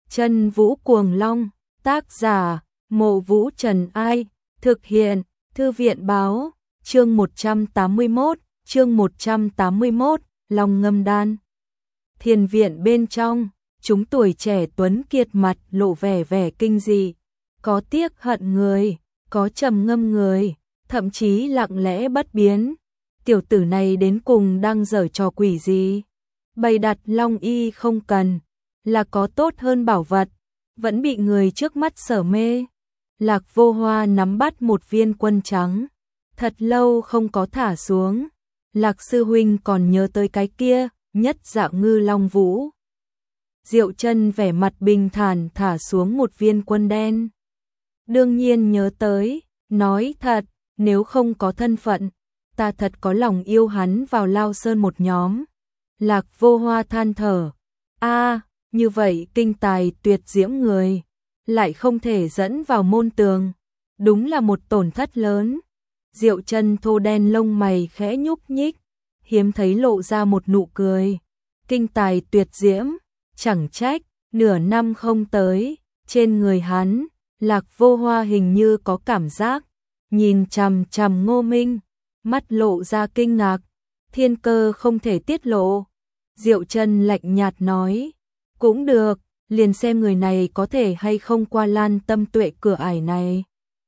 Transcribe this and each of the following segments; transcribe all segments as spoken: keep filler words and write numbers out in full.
Chân Vũ Cuồng Long, tác giả, Mộ Vũ Trần Ai, thực hiện, Thư viện báo, chương một trăm tám mươi mốt, chương một trăm tám mươi mốt, Long Ngâm Đan. Thiền viện bên trong, chúng tuổi trẻ tuấn kiệt mặt lộ vẻ vẻ kinh dị, có tiếc hận người, có trầm ngâm người, thậm chí lặng lẽ bất biến. Tiểu tử này đến cùng đang giở trò quỷ gì? Bày đặt long y không cần, là có tốt hơn bảo vật, vẫn bị người trước mắt sở mê. Lạc Vô Hoa nắm bắt một viên quân trắng, thật lâu không có thả xuống. Lạc sư huynh còn nhớ tới cái kia, nhất dạng ngư long vũ. Diệu Chân vẻ mặt bình thản thả xuống một viên quân đen. Đương nhiên nhớ tới, nói thật, nếu không có thân phận, ta thật có lòng yêu hắn vào Lao Sơn một nhóm. Lạc Vô Hoa than thở, a, như vậy kinh tài tuyệt diễm người, lại không thể dẫn vào môn tường, đúng là một tổn thất lớn. Diệu Chân thô đen lông mày khẽ nhúc nhích, hiếm thấy lộ ra một nụ cười. Kinh tài tuyệt diễm, chẳng trách, nửa năm không tới, trên người hắn, Lạc Vô Hoa hình như có cảm giác, nhìn chằm chằm Ngô Minh, mắt lộ ra kinh ngạc, thiên cơ không thể tiết lộ. Diệu Chân lạnh nhạt nói, cũng được, liền xem người này có thể hay không qua Lan Tâm Tuệ cửa ải này.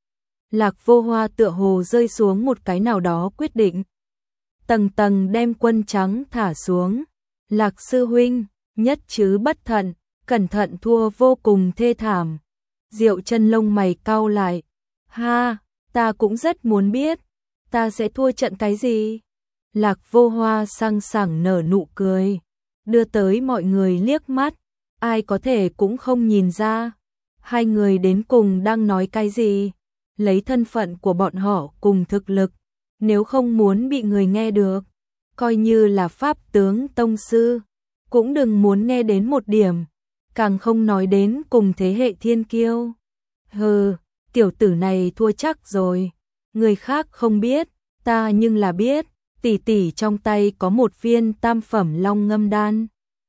Lạc Vô Hoa tựa hồ rơi xuống một cái nào đó quyết định, tầng tầng đem quân trắng thả xuống. Lạc sư huynh, nhất chứ bất thận, cẩn thận thua vô cùng thê thảm. Diệu Chân lông mày cau lại, ha, ta cũng rất muốn biết, ta sẽ thua trận cái gì? Lạc Vô Hoa sang sảng nở nụ cười, đưa tới mọi người liếc mắt, ai có thể cũng không nhìn ra, hai người đến cùng đang nói cái gì. Lấy thân phận của bọn họ cùng thực lực, nếu không muốn bị người nghe được, coi như là pháp tướng tông sư, cũng đừng muốn nghe đến một điểm, càng không nói đến cùng thế hệ thiên kiêu. Hừ, tiểu tử này thua chắc rồi, người khác không biết, ta nhưng là biết, tỷ tỷ trong tay có một viên tam phẩm long ngâm đan.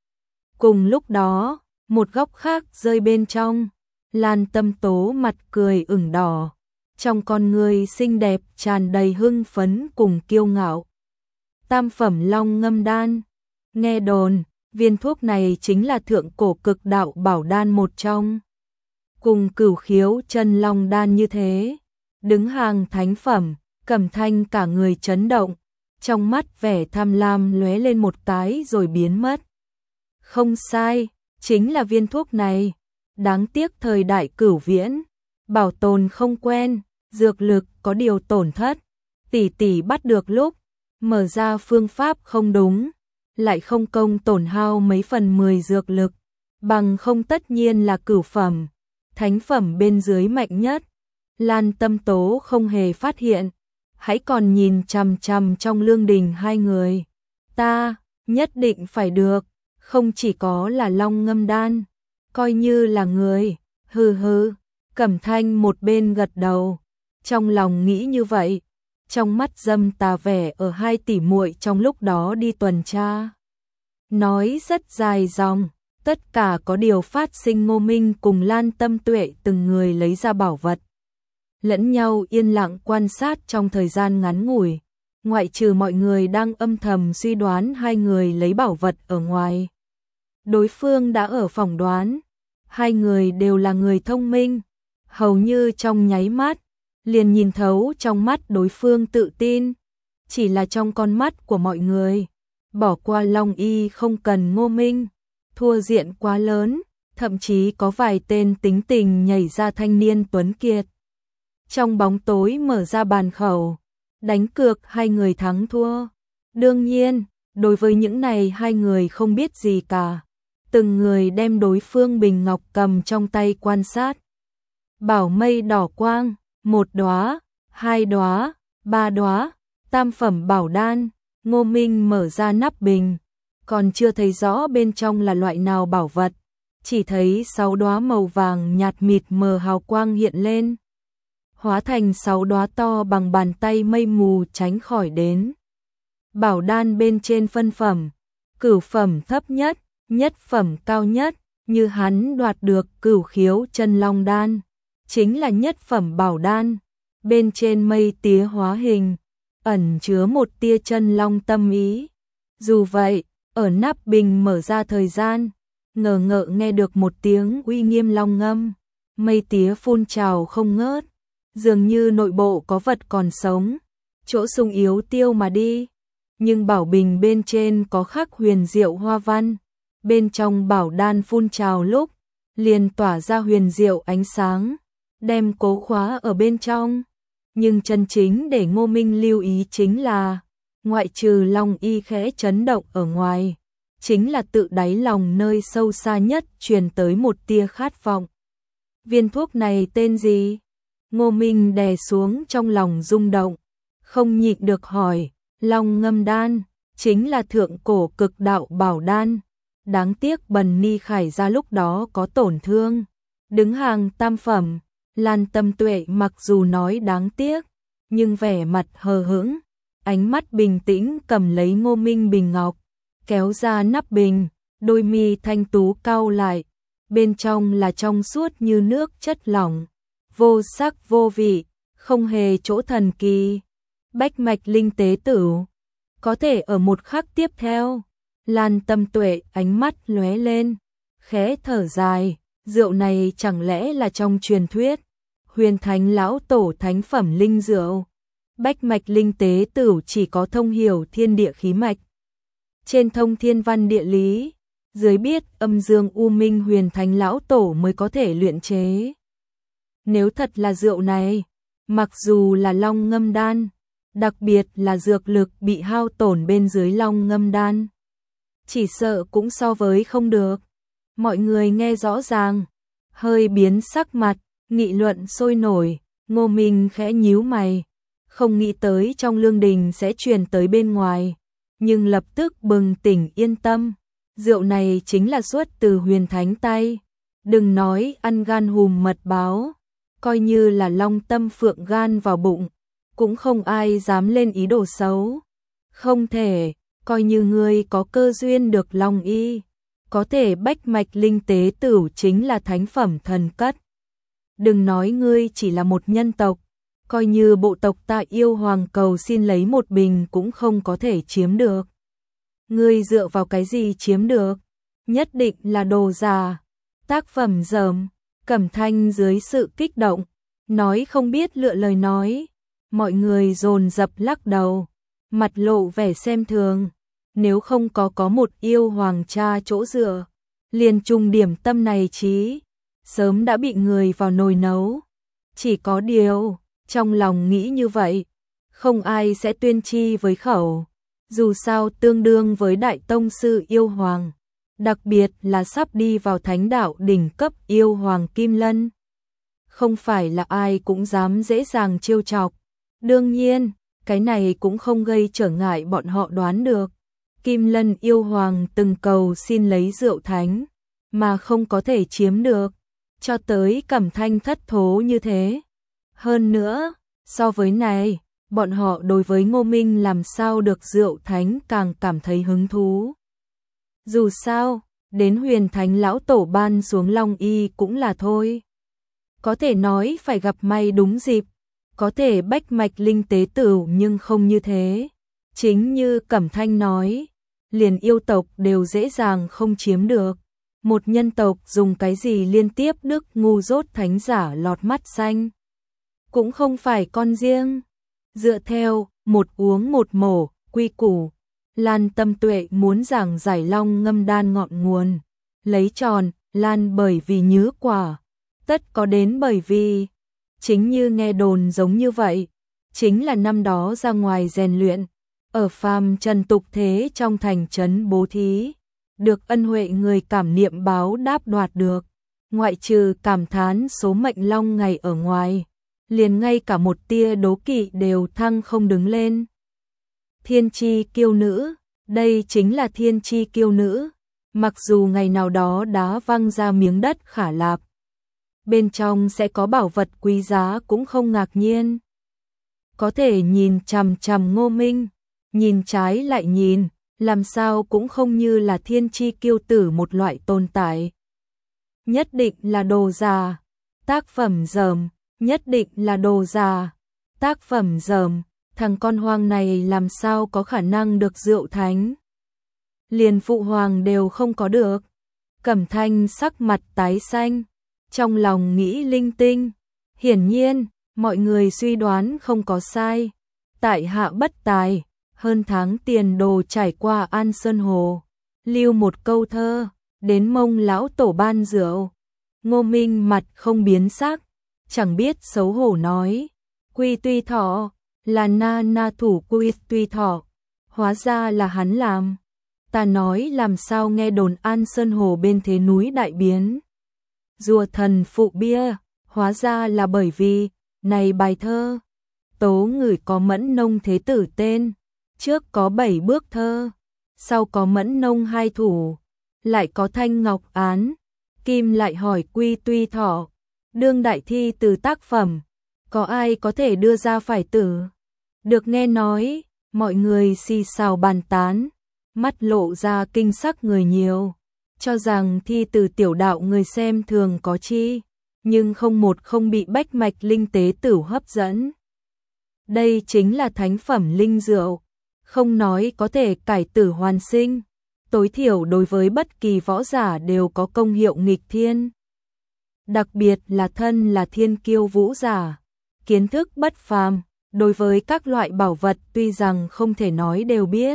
Cùng lúc đó, một góc khác rơi bên trong, Lan Tâm Tố mặt cười ửng đỏ, trong con người xinh đẹp tràn đầy hưng phấn cùng kiêu ngạo. Tam phẩm long ngâm đan, nghe đồn, viên thuốc này chính là thượng cổ cực đạo bảo đan một trong. Cùng Cửu Khiếu chân long đan như thế, đứng hàng thánh phẩm, Cẩm Thanh cả người chấn động, trong mắt vẻ tham lam lóe lên một cái rồi biến mất. Không sai, chính là viên thuốc này, đáng tiếc thời đại Cửu Viễn, bảo tồn không quen, dược lực có điều tổn thất, tỷ tỷ bắt được lúc, mở ra phương pháp không đúng, lại không công tổn hao mấy phần mười dược lực, bằng không tất nhiên là cửu phẩm, thánh phẩm bên dưới mạnh nhất. Lan Tâm Tố không hề phát hiện, hãy còn nhìn chằm chằm trong lương đình hai người. Ta, nhất định phải được, không chỉ có là long ngâm đan, coi như là người, hừ hừ. Cẩm Thanh một bên gật đầu, trong lòng nghĩ như vậy, trong mắt dâm tà vẻ ở hai tỷ muội trong lúc đó đi tuần tra. Nói rất dài dòng, tất cả có điều phát sinh. Ngô Minh cùng Lan Tâm Tuệ từng người lấy ra bảo vật, lẫn nhau yên lặng quan sát trong thời gian ngắn ngủi, ngoại trừ mọi người đang âm thầm suy đoán hai người lấy bảo vật ở ngoài. Đối phương đã ở phỏng đoán, hai người đều là người thông minh, hầu như trong nháy mắt, liền nhìn thấu trong mắt đối phương tự tin, chỉ là trong con mắt của mọi người, bỏ qua long y không cần Ngô Minh, thua diện quá lớn, thậm chí có vài tên tính tình nhảy ra thanh niên tuấn kiệt. Trong bóng tối mở ra bàn khẩu, đánh cược hai người thắng thua. Đương nhiên, đối với những này hai người không biết gì cả, từng người đem đối phương bình ngọc cầm trong tay quan sát. Bảo mây đỏ quang, một đóa, hai đóa, ba đóa, tam phẩm bảo đan. Ngô Minh mở ra nắp bình, còn chưa thấy rõ bên trong là loại nào bảo vật, chỉ thấy sáu đóa màu vàng nhạt mịt mờ hào quang hiện lên, hóa thành sáu đóa to bằng bàn tay mây mù tránh khỏi đến. Bảo đan bên trên phân phẩm, cửu phẩm thấp nhất, nhất phẩm cao nhất, như hắn đoạt được Cửu Khiếu Chân Long đan, chính là nhất phẩm bảo đan, bên trên mây tía hóa hình, ẩn chứa một tia chân long tâm ý. Dù vậy, ở nắp bình mở ra thời gian, ngờ ngợ nghe được một tiếng uy nghiêm long ngâm, mây tía phun trào không ngớt, dường như nội bộ có vật còn sống, chỗ sung yếu tiêu mà đi. Nhưng bảo bình bên trên có khắc huyền diệu hoa văn, bên trong bảo đan phun trào lúc, liền tỏa ra huyền diệu ánh sáng, đem cố khóa ở bên trong. Nhưng chân chính để Ngô Minh lưu ý chính là, ngoại trừ Long Y khẽ chấn động ở ngoài, chính là tự đáy lòng nơi sâu xa nhất truyền tới một tia khát vọng. Viên thuốc này tên gì? Ngô Minh đè xuống trong lòng rung động, không nhịn được hỏi. Long ngâm đan, chính là thượng cổ cực đạo bảo đan. Đáng tiếc Bần Ni Khải ra lúc đó có tổn thương, đứng hàng tam phẩm. Lan Tâm Tuệ mặc dù nói đáng tiếc, nhưng vẻ mặt hờ hững, ánh mắt bình tĩnh cầm lấy Ngô Minh bình ngọc, kéo ra nắp bình, đôi mi thanh tú cau lại, bên trong là trong suốt như nước chất lỏng, vô sắc vô vị, không hề chỗ thần kỳ. Bách mạch linh tế tử, có thể ở một khắc tiếp theo. Lan Tâm Tuệ ánh mắt lóe lên, khẽ thở dài, rượu này chẳng lẽ là trong truyền thuyết Huyền Thánh lão tổ thánh phẩm linh rượu? Bách mạch linh tế tử chỉ có thông hiểu thiên địa khí mạch, trên thông thiên văn địa lý, dưới biết âm dương u minh Huyền Thánh lão tổ mới có thể luyện chế. Nếu thật là rượu này, mặc dù là long ngâm đan, đặc biệt là dược lực bị hao tổn bên dưới long ngâm đan, chỉ sợ cũng so với không được. Mọi người nghe rõ ràng, hơi biến sắc mặt, nghị luận sôi nổi. Ngô Minh khẽ nhíu mày, không nghĩ tới trong lương đình sẽ truyền tới bên ngoài, nhưng lập tức bừng tỉnh yên tâm. Rượu này chính là xuất từ Huyền Thánh tay, đừng nói ăn gan hùm mật báo, coi như là long tâm phượng gan vào bụng, cũng không ai dám lên ý đồ xấu. Không thể, coi như ngươi có cơ duyên được Long Y, có thể bách mạch linh tế tử chính là thánh phẩm thần cất. Đừng nói ngươi chỉ là một nhân tộc, coi như bộ tộc ta yêu hoàng cầu xin lấy một bình cũng không có thể chiếm được. Ngươi dựa vào cái gì chiếm được? Nhất định là đồ giả, tác phẩm dởm. Cẩm Thanh dưới sự kích động, nói không biết lựa lời nói. Mọi người dồn dập lắc đầu, mặt lộ vẻ xem thường. Nếu không có có một yêu hoàng cha chỗ dựa, liền trùng điểm tâm này chí, sớm đã bị người vào nồi nấu. Chỉ có điều, trong lòng nghĩ như vậy, không ai sẽ tuyên chi với khẩu. Dù sao tương đương với đại tông sư yêu hoàng, đặc biệt là sắp đi vào thánh đạo đỉnh cấp yêu hoàng Kim Lân. Không phải là ai cũng dám dễ dàng trêu chọc. Đương nhiên, cái này cũng không gây trở ngại bọn họ đoán được. Kim Lân yêu hoàng từng cầu xin lấy rượu thánh, mà không có thể chiếm được, cho tới Cẩm Thanh thất thố như thế. Hơn nữa, so với này, bọn họ đối với Ngô Minh làm sao được rượu thánh càng cảm thấy hứng thú. Dù sao, đến Huyền Thánh lão tổ ban xuống Long Y cũng là thôi. Có thể nói phải gặp may đúng dịp, có thể bách mạch linh tế tử nhưng không như thế. Chính như Cẩm Thanh nói, liền yêu tộc đều dễ dàng không chiếm được. Một nhân tộc dùng cái gì liên tiếp đức ngu dốt thánh giả lọt mắt xanh. Cũng không phải con riêng. Dựa theo, một uống một mổ, quy củ, Lan Tâm Tuệ muốn giảng giải long ngâm đan ngọn nguồn. Lấy tròn, Lan bởi vì nhứ quả. Tất có đến bởi vì, chính như nghe đồn giống như vậy, chính là năm đó ra ngoài rèn luyện, ở phàm trần tục thế trong thành trấn bố thí, được ân huệ người cảm niệm báo đáp đoạt được, ngoại trừ cảm thán số mệnh long ngày ở ngoài, liền ngay cả một tia đố kỵ đều thăng không đứng lên. Thiên chi kiêu nữ, đây chính là thiên chi kiêu nữ, mặc dù ngày nào đó đá văng ra miếng đất khả lạp, bên trong sẽ có bảo vật quý giá cũng không ngạc nhiên. Có thể nhìn chằm chằm Ngô Minh, nhìn trái lại nhìn, làm sao cũng không như là thiên chi kiêu tử một loại tồn tại. nhất định là đồ giả. Tác phẩm dởm, nhất định là đồ giả. Tác phẩm dởm, thằng con hoang này làm sao có khả năng được rượu thánh. Liền phụ hoàng đều không có được. Cẩm Thanh sắc mặt tái xanh, trong lòng nghĩ linh tinh. Hiển nhiên, mọi người suy đoán không có sai. Tại hạ bất tài, hơn tháng tiền đồ trải qua An Sơn Hồ. Lưu một câu thơ, đến mông lão tổ ban rượu. Ngô Minh mặt không biến sắc, chẳng biết xấu hổ nói. Quy Tuy Thọ, là na na thủ Quy Tuy Thọ. Hóa ra là hắn làm. Ta nói làm sao nghe đồn An Sơn Hồ bên thế núi đại biến. Rùa thần phụ bia, hóa ra là bởi vì, này bài thơ. Tố Ngửi có Mẫn Nông thế tử tên, trước có bảy bước thơ, sau có Mẫn Nông hai thủ, lại có Thanh Ngọc Án, Kim lại hỏi Quy Tuy Thọ. Đương đại thi từ tác phẩm, có ai có thể đưa ra phải tử? Được nghe nói, mọi người xì xào bàn tán, mắt lộ ra kinh sắc người nhiều, cho rằng thi từ tiểu đạo người xem thường có chi, nhưng không một không bị bách mạch linh tế tử hấp dẫn. Đây chính là thánh phẩm linh rượu, không nói có thể cải tử hoàn sinh, tối thiểu đối với bất kỳ võ giả đều có công hiệu nghịch thiên. Đặc biệt là thân là thiên kiêu vũ giả, kiến thức bất phàm, đối với các loại bảo vật tuy rằng không thể nói đều biết,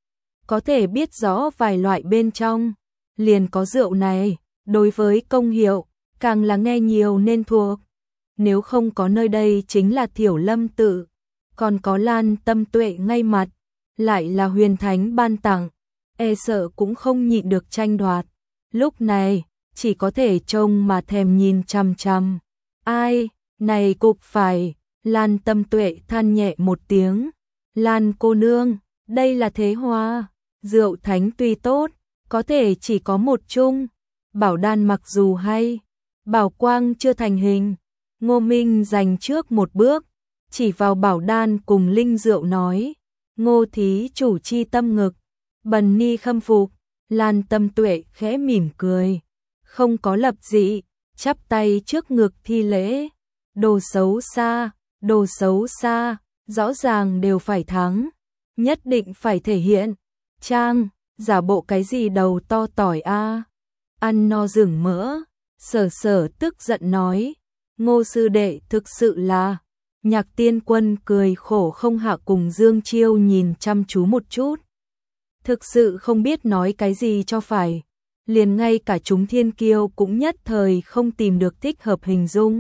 có thể biết rõ vài loại bên trong, liền có rượu này, đối với công hiệu, càng là nghe nhiều nên thuộc. Nếu không có nơi đây chính là Thiểu Lâm tự, còn có Lan Tâm Tuệ ngay mặt, lại là huyền thánh ban tặng, e sợ cũng không nhịn được tranh đoạt. Lúc này, chỉ có thể trông mà thèm nhìn chằm chằm. Ai, này cục phải, Lan Tâm Tuệ than nhẹ một tiếng. Lan cô nương, đây là thế hoa, rượu thánh tuy tốt, có thể chỉ có một chung. Bảo đan mặc dù hay, bảo quang chưa thành hình. Ngô Minh giành trước một bước, chỉ vào bảo đan cùng linh rượu nói. Ngô thí chủ chi tâm ngực, bần ni khâm phục. Lan Tâm Tuệ khẽ mỉm cười, không có lập dị, chắp tay trước ngực thi lễ. Đồ xấu xa, đồ xấu xa, rõ ràng đều phải thắng, nhất định phải thể hiện. Trang, giả bộ cái gì đầu to tỏi a? Ăn no rừng mỡ. Sở Sở tức giận nói. Ngô sư đệ thực sự là. Nhạc Tiên Quân cười khổ không hạ cùng Dương Chiêu nhìn chăm chú một chút. Thực sự không biết nói cái gì cho phải. Liền ngay cả chúng thiên kiêu cũng nhất thời không tìm được thích hợp hình dung.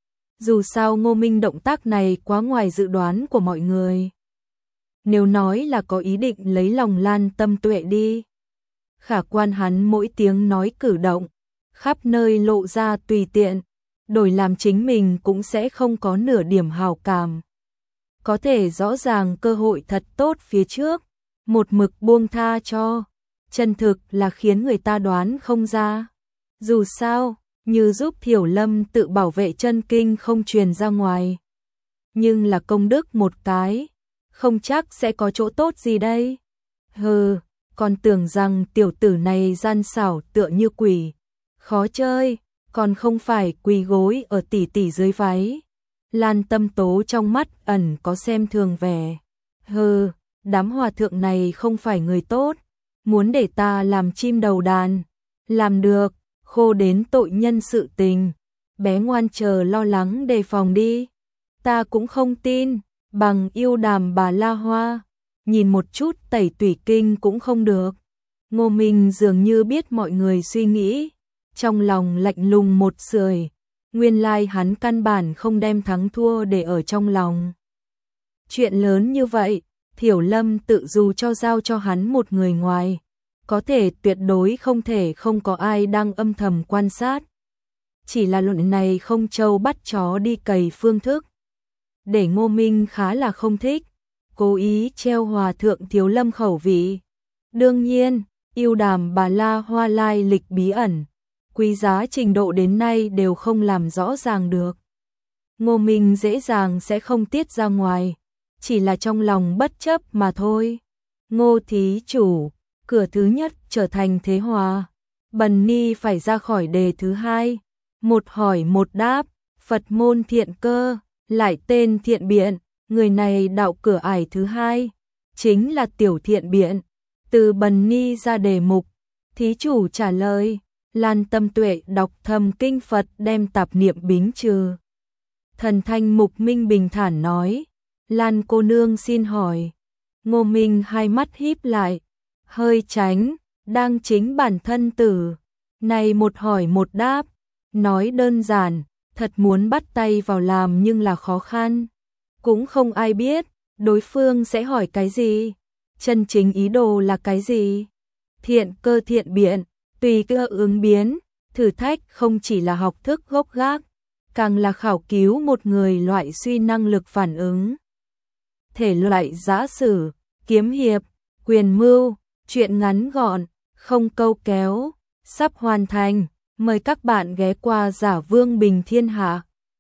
Dù sao Ngô Minh động tác này quá ngoài dự đoán của mọi người. Nếu nói là có ý định lấy lòng Lan Tâm Tuệ đi. Khả quan hắn mỗi tiếng nói cử động, khắp nơi lộ ra tùy tiện, đổi làm chính mình cũng sẽ không có nửa điểm hào cảm. Có thể rõ ràng cơ hội thật tốt phía trước, một mực buông tha cho, chân thực là khiến người ta đoán không ra. Dù sao, như giúp Thiểu Lâm tự bảo vệ chân kinh không truyền ra ngoài. Nhưng là công đức một cái, không chắc sẽ có chỗ tốt gì đây. Hừ, còn tưởng rằng tiểu tử này gian xảo tựa như quỷ, khó chơi, còn không phải quỳ gối ở tỷ tỷ dưới váy. Lan Tâm Tố trong mắt ẩn có xem thường vẻ. Hừ, đám hòa thượng này không phải người tốt, muốn để ta làm chim đầu đàn. Làm được, khô đến tội nhân sự tình. Bé ngoan chờ lo lắng đề phòng đi. Ta cũng không tin, bằng yêu đàm bà La Hoa. Nhìn một chút tẩy tủy kinh cũng không được. Ngô Minh dường như biết mọi người suy nghĩ, trong lòng lạnh lùng một sưởi. Nguyên lai hắn căn bản không đem thắng thua để ở trong lòng. Chuyện lớn như vậy, Thiểu Lâm tự dù cho giao cho hắn một người ngoài, có thể tuyệt đối không thể không có ai đang âm thầm quan sát. Chỉ là luận này không trâu bắt chó đi cày phương thức, để Ngô Minh khá là không thích, cố ý treo hòa thượng Thiếu Lâm khẩu vị. Đương nhiên, yêu đàm bà La Hoa lai lịch bí ẩn, quý giá trình độ đến nay đều không làm rõ ràng được. Ngô Minh dễ dàng sẽ không tiết ra ngoài, chỉ là trong lòng bất chấp mà thôi. Ngô thí chủ, cửa thứ nhất trở thành thế hòa, Bần ni phải ra khỏi đề thứ hai. Một hỏi một đáp, Phật môn thiện cơ, lại tên thiện biện, người này đạo cửa ải thứ hai, chính là tiểu thiện biện. Từ bần ni ra đề mục, thí chủ trả lời, Lan Tâm Tuệ đọc thầm kinh Phật đem tạp niệm bính trừ. Thần thanh mục minh bình thản nói, Lan cô nương xin hỏi. Ngô Minh hai mắt híp lại, hơi tránh, đang chính bản thân tử. Này một hỏi một đáp, nói đơn giản, thật muốn bắt tay vào làm nhưng là khó khăn. Cũng không ai biết, đối phương sẽ hỏi cái gì, chân chính ý đồ là cái gì. Thiện cơ thiện biện, tùy cơ ứng biến, thử thách không chỉ là học thức gốc gác, càng là khảo cứu một người loại suy năng lực phản ứng. Thể loại giã sử, kiếm hiệp, quyền mưu, truyện ngắn gọn, không câu kéo, sắp hoàn thành. Mời các bạn ghé qua Giả Vương Bình Thiên Hạ.